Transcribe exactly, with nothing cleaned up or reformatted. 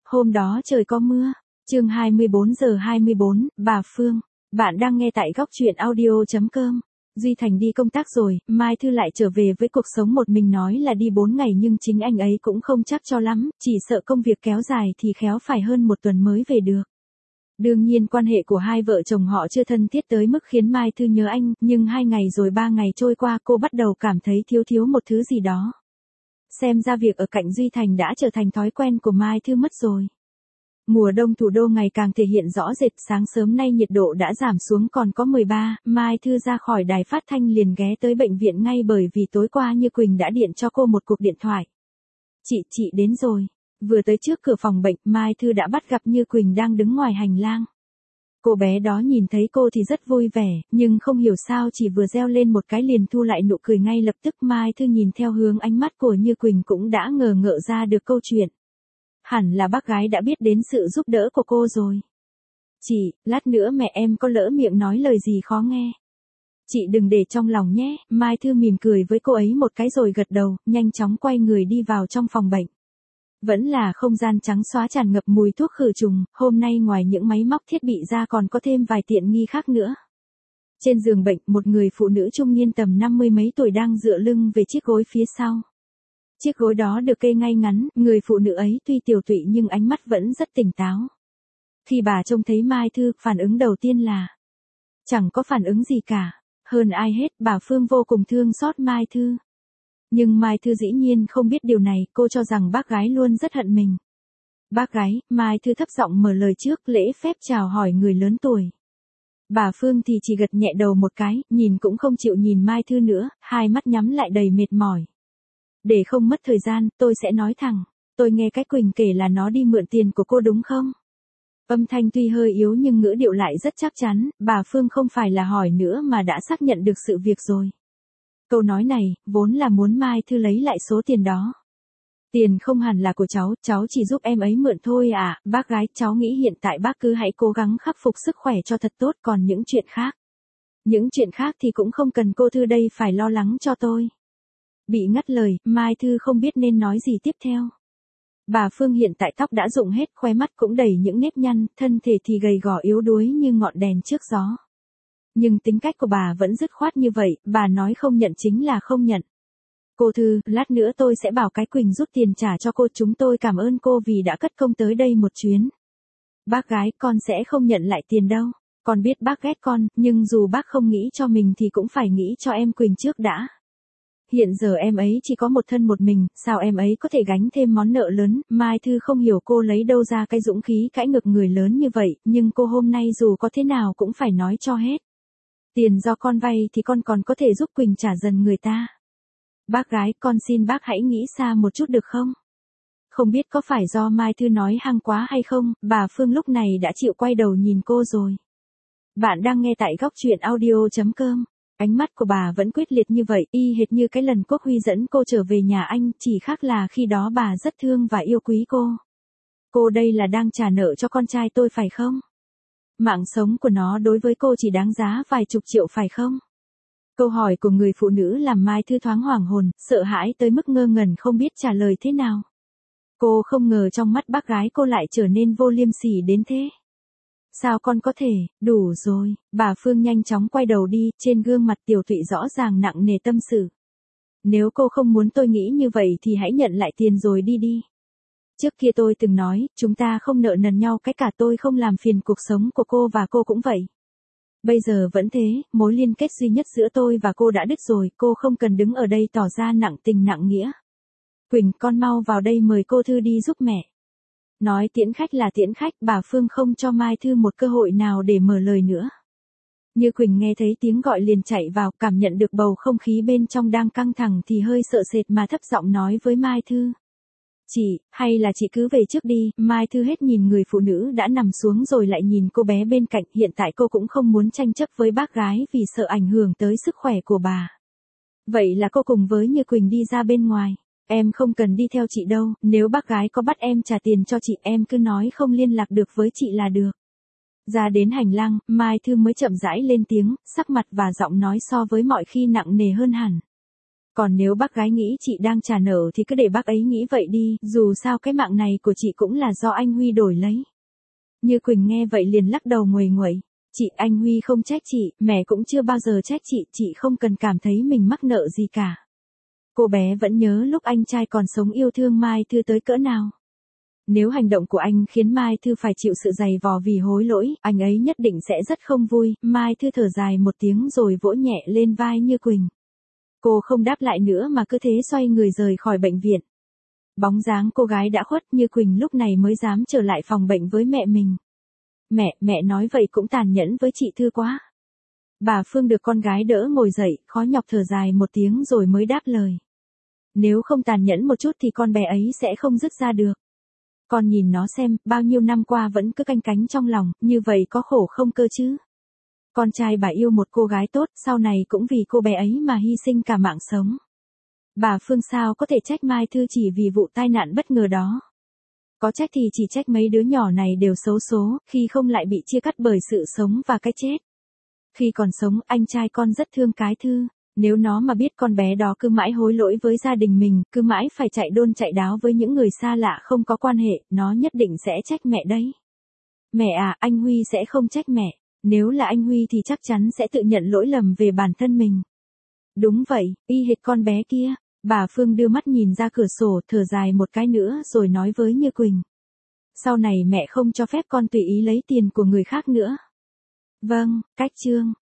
Hôm đó trời có mưa. Chương hai mươi bốn giờ hai mươi bốn, bà Phương. Bạn đang nghe tại góc truyện audio chấm com. Duy Thành đi công tác rồi, Mai Thư lại trở về với cuộc sống một mình, nói là đi bốn ngày nhưng chính anh ấy cũng không chắc cho lắm, chỉ sợ công việc kéo dài thì khéo phải hơn một tuần mới về được. Đương nhiên quan hệ của hai vợ chồng họ chưa thân thiết tới mức khiến Mai Thư nhớ anh, nhưng hai ngày rồi ba ngày trôi qua cô bắt đầu cảm thấy thiếu thiếu một thứ gì đó. Xem ra việc ở cạnh Duy Thành đã trở thành thói quen của Mai Thư mất rồi. Mùa đông thủ đô ngày càng thể hiện rõ rệt, sáng sớm nay nhiệt độ đã giảm xuống còn có mười ba, Mai Thư ra khỏi đài phát thanh liền ghé tới bệnh viện ngay bởi vì tối qua Như Quỳnh đã điện cho cô một cuộc điện thoại. Chị, chị đến rồi. Vừa tới trước cửa phòng bệnh, Mai Thư đã bắt gặp Như Quỳnh đang đứng ngoài hành lang. Cô bé đó nhìn thấy cô thì rất vui vẻ, nhưng không hiểu sao chỉ vừa reo lên một cái liền thu lại nụ cười ngay lập tức. Mai Thư nhìn theo hướng ánh mắt của Như Quỳnh cũng đã ngờ ngợ ra được câu chuyện. Hẳn là bác gái đã biết đến sự giúp đỡ của cô rồi. Chị, lát nữa mẹ em có lỡ miệng nói lời gì khó nghe. Chị đừng để trong lòng nhé. Mai Thư mỉm cười với cô ấy một cái rồi gật đầu, nhanh chóng quay người đi vào trong phòng bệnh. Vẫn là không gian trắng xóa tràn ngập mùi thuốc khử trùng, hôm nay ngoài những máy móc thiết bị ra còn có thêm vài tiện nghi khác nữa. Trên giường bệnh, một người phụ nữ trung niên tầm năm mươi mấy tuổi đang dựa lưng về chiếc gối phía sau. Chiếc gối đó được kê ngay ngắn, người phụ nữ ấy tuy tiều tụy nhưng ánh mắt vẫn rất tỉnh táo. Khi bà trông thấy Mai Thư, phản ứng đầu tiên là chẳng có phản ứng gì cả. Hơn ai hết, bà Phương vô cùng thương xót Mai Thư. Nhưng Mai Thư dĩ nhiên không biết điều này, cô cho rằng bác gái luôn rất hận mình. Bác gái, Mai Thư thấp giọng mở lời trước, lễ phép chào hỏi người lớn tuổi. Bà Phương thì chỉ gật nhẹ đầu một cái, nhìn cũng không chịu nhìn Mai Thư nữa, hai mắt nhắm lại đầy mệt mỏi. Để không mất thời gian, tôi sẽ nói thẳng. Tôi nghe cái Quỳnh kể là nó đi mượn tiền của cô đúng không? Âm thanh tuy hơi yếu nhưng ngữ điệu lại rất chắc chắn, bà Phương không phải là hỏi nữa mà đã xác nhận được sự việc rồi. Câu nói này, vốn là muốn Mai Thư lấy lại số tiền đó. Tiền không hẳn là của cháu, cháu chỉ giúp em ấy mượn thôi à, bác gái, cháu nghĩ hiện tại bác cứ hãy cố gắng khắc phục sức khỏe cho thật tốt, còn những chuyện khác. Những chuyện khác thì cũng không cần cô Thư đây phải lo lắng cho tôi. Bị ngắt lời, Mai Thư không biết nên nói gì tiếp theo. Bà Phương hiện tại tóc đã rụng hết, khóe mắt cũng đầy những nếp nhăn, thân thể thì gầy gò yếu đuối như ngọn đèn trước gió. Nhưng tính cách của bà vẫn dứt khoát như vậy, bà nói không nhận chính là không nhận. Cô Thư, lát nữa tôi sẽ bảo cái Quỳnh rút tiền trả cho cô, chúng tôi cảm ơn cô vì đã cất công tới đây một chuyến. Bác gái, con sẽ không nhận lại tiền đâu. Con biết bác ghét con, nhưng dù bác không nghĩ cho mình thì cũng phải nghĩ cho em Quỳnh trước đã. Hiện giờ em ấy chỉ có một thân một mình, sao em ấy có thể gánh thêm món nợ lớn. Mai Thư không hiểu cô lấy đâu ra cái dũng khí cãi ngược người lớn như vậy, nhưng cô hôm nay dù có thế nào cũng phải nói cho hết. Tiền do con vay thì con còn có thể giúp Quỳnh trả dần người ta. Bác gái, con xin bác hãy nghĩ xa một chút được không? Không biết có phải do Mai Thư nói hăng quá hay không, bà Phương lúc này đã chịu quay đầu nhìn cô rồi. Bạn đang nghe tại góc truyện audio chấm com. Ánh mắt của bà vẫn quyết liệt như vậy, y hệt như cái lần Quốc Huy dẫn cô trở về nhà anh, chỉ khác là khi đó bà rất thương và yêu quý cô. Cô đây là đang trả nợ cho con trai tôi phải không? Mạng sống của nó đối với cô chỉ đáng giá vài chục triệu phải không? Câu hỏi của người phụ nữ làm Mai Thư thoáng hoảng hồn, sợ hãi tới mức ngơ ngẩn không biết trả lời thế nào. Cô không ngờ trong mắt bác gái cô lại trở nên vô liêm sỉ đến thế. Sao con có thể, đủ rồi, bà Phương nhanh chóng quay đầu đi, trên gương mặt tiểu tụy rõ ràng nặng nề tâm sự. Nếu cô không muốn tôi nghĩ như vậy thì hãy nhận lại tiền rồi đi đi. Trước kia tôi từng nói, chúng ta không nợ nần nhau, cái cả tôi không làm phiền cuộc sống của cô và cô cũng vậy. Bây giờ vẫn thế, mối liên kết duy nhất giữa tôi và cô đã đứt rồi, cô không cần đứng ở đây tỏ ra nặng tình nặng nghĩa. Quỳnh, con mau vào đây mời cô Thư đi giúp mẹ. Nói tiễn khách là tiễn khách, bà Phương không cho Mai Thư một cơ hội nào để mở lời nữa. Như Quỳnh nghe thấy tiếng gọi liền chạy vào, cảm nhận được bầu không khí bên trong đang căng thẳng thì hơi sợ sệt mà thấp giọng nói với Mai Thư. Chị, hay là chị cứ về trước đi. Mai Thư hết nhìn người phụ nữ đã nằm xuống rồi lại nhìn cô bé bên cạnh, hiện tại cô cũng không muốn tranh chấp với bác gái vì sợ ảnh hưởng tới sức khỏe của bà. Vậy là cô cùng với Như Quỳnh đi ra bên ngoài. Em không cần đi theo chị đâu, nếu bác gái có bắt em trả tiền cho chị em cứ nói không liên lạc được với chị là được. Ra đến hành lang, Mai Thư mới chậm rãi lên tiếng, sắc mặt và giọng nói so với mọi khi nặng nề hơn hẳn. Còn nếu bác gái nghĩ chị đang trả nợ thì cứ để bác ấy nghĩ vậy đi, dù sao cái mạng này của chị cũng là do anh Huy đổi lấy. Như Quỳnh nghe vậy liền lắc đầu nguầy nguậy. Chị, anh Huy không trách chị, mẹ cũng chưa bao giờ trách chị, chị không cần cảm thấy mình mắc nợ gì cả. Cô bé vẫn nhớ lúc anh trai còn sống yêu thương Mai Thư tới cỡ nào. Nếu hành động của anh khiến Mai Thư phải chịu sự dày vò vì hối lỗi, anh ấy nhất định sẽ rất không vui. Mai Thư thở dài một tiếng rồi vỗ nhẹ lên vai Như Quỳnh. Cô không đáp lại nữa mà cứ thế xoay người rời khỏi bệnh viện. Bóng dáng cô gái đã khuất, Như Quỳnh lúc này mới dám trở lại phòng bệnh với mẹ mình. Mẹ, mẹ nói vậy cũng tàn nhẫn với chị Thư quá. Bà Phương được con gái đỡ ngồi dậy, khó nhọc thở dài một tiếng rồi mới đáp lời. Nếu không tàn nhẫn một chút thì con bé ấy sẽ không dứt ra được. Con nhìn nó xem, bao nhiêu năm qua vẫn cứ canh cánh trong lòng, như vậy có khổ không cơ chứ? Con trai bà yêu một cô gái tốt, sau này cũng vì cô bé ấy mà hy sinh cả mạng sống. Bà Phương sao có thể trách Mai Thư chỉ vì vụ tai nạn bất ngờ đó. Có trách thì chỉ trách mấy đứa nhỏ này đều xấu số, khi không lại bị chia cắt bởi sự sống và cái chết. Khi còn sống, anh trai con rất thương cái Thư. Nếu nó mà biết con bé đó cứ mãi hối lỗi với gia đình mình, cứ mãi phải chạy đôn chạy đáo với những người xa lạ không có quan hệ, nó nhất định sẽ trách mẹ đấy. Mẹ à, anh Huy sẽ không trách mẹ. Nếu là anh Huy thì chắc chắn sẽ tự nhận lỗi lầm về bản thân mình. Đúng vậy, y hệt con bé kia. Bà Phương đưa mắt nhìn ra cửa sổ, thở dài một cái nữa rồi nói với Như Quỳnh. Sau này mẹ không cho phép con tùy ý lấy tiền của người khác nữa. Vâng, cách chương.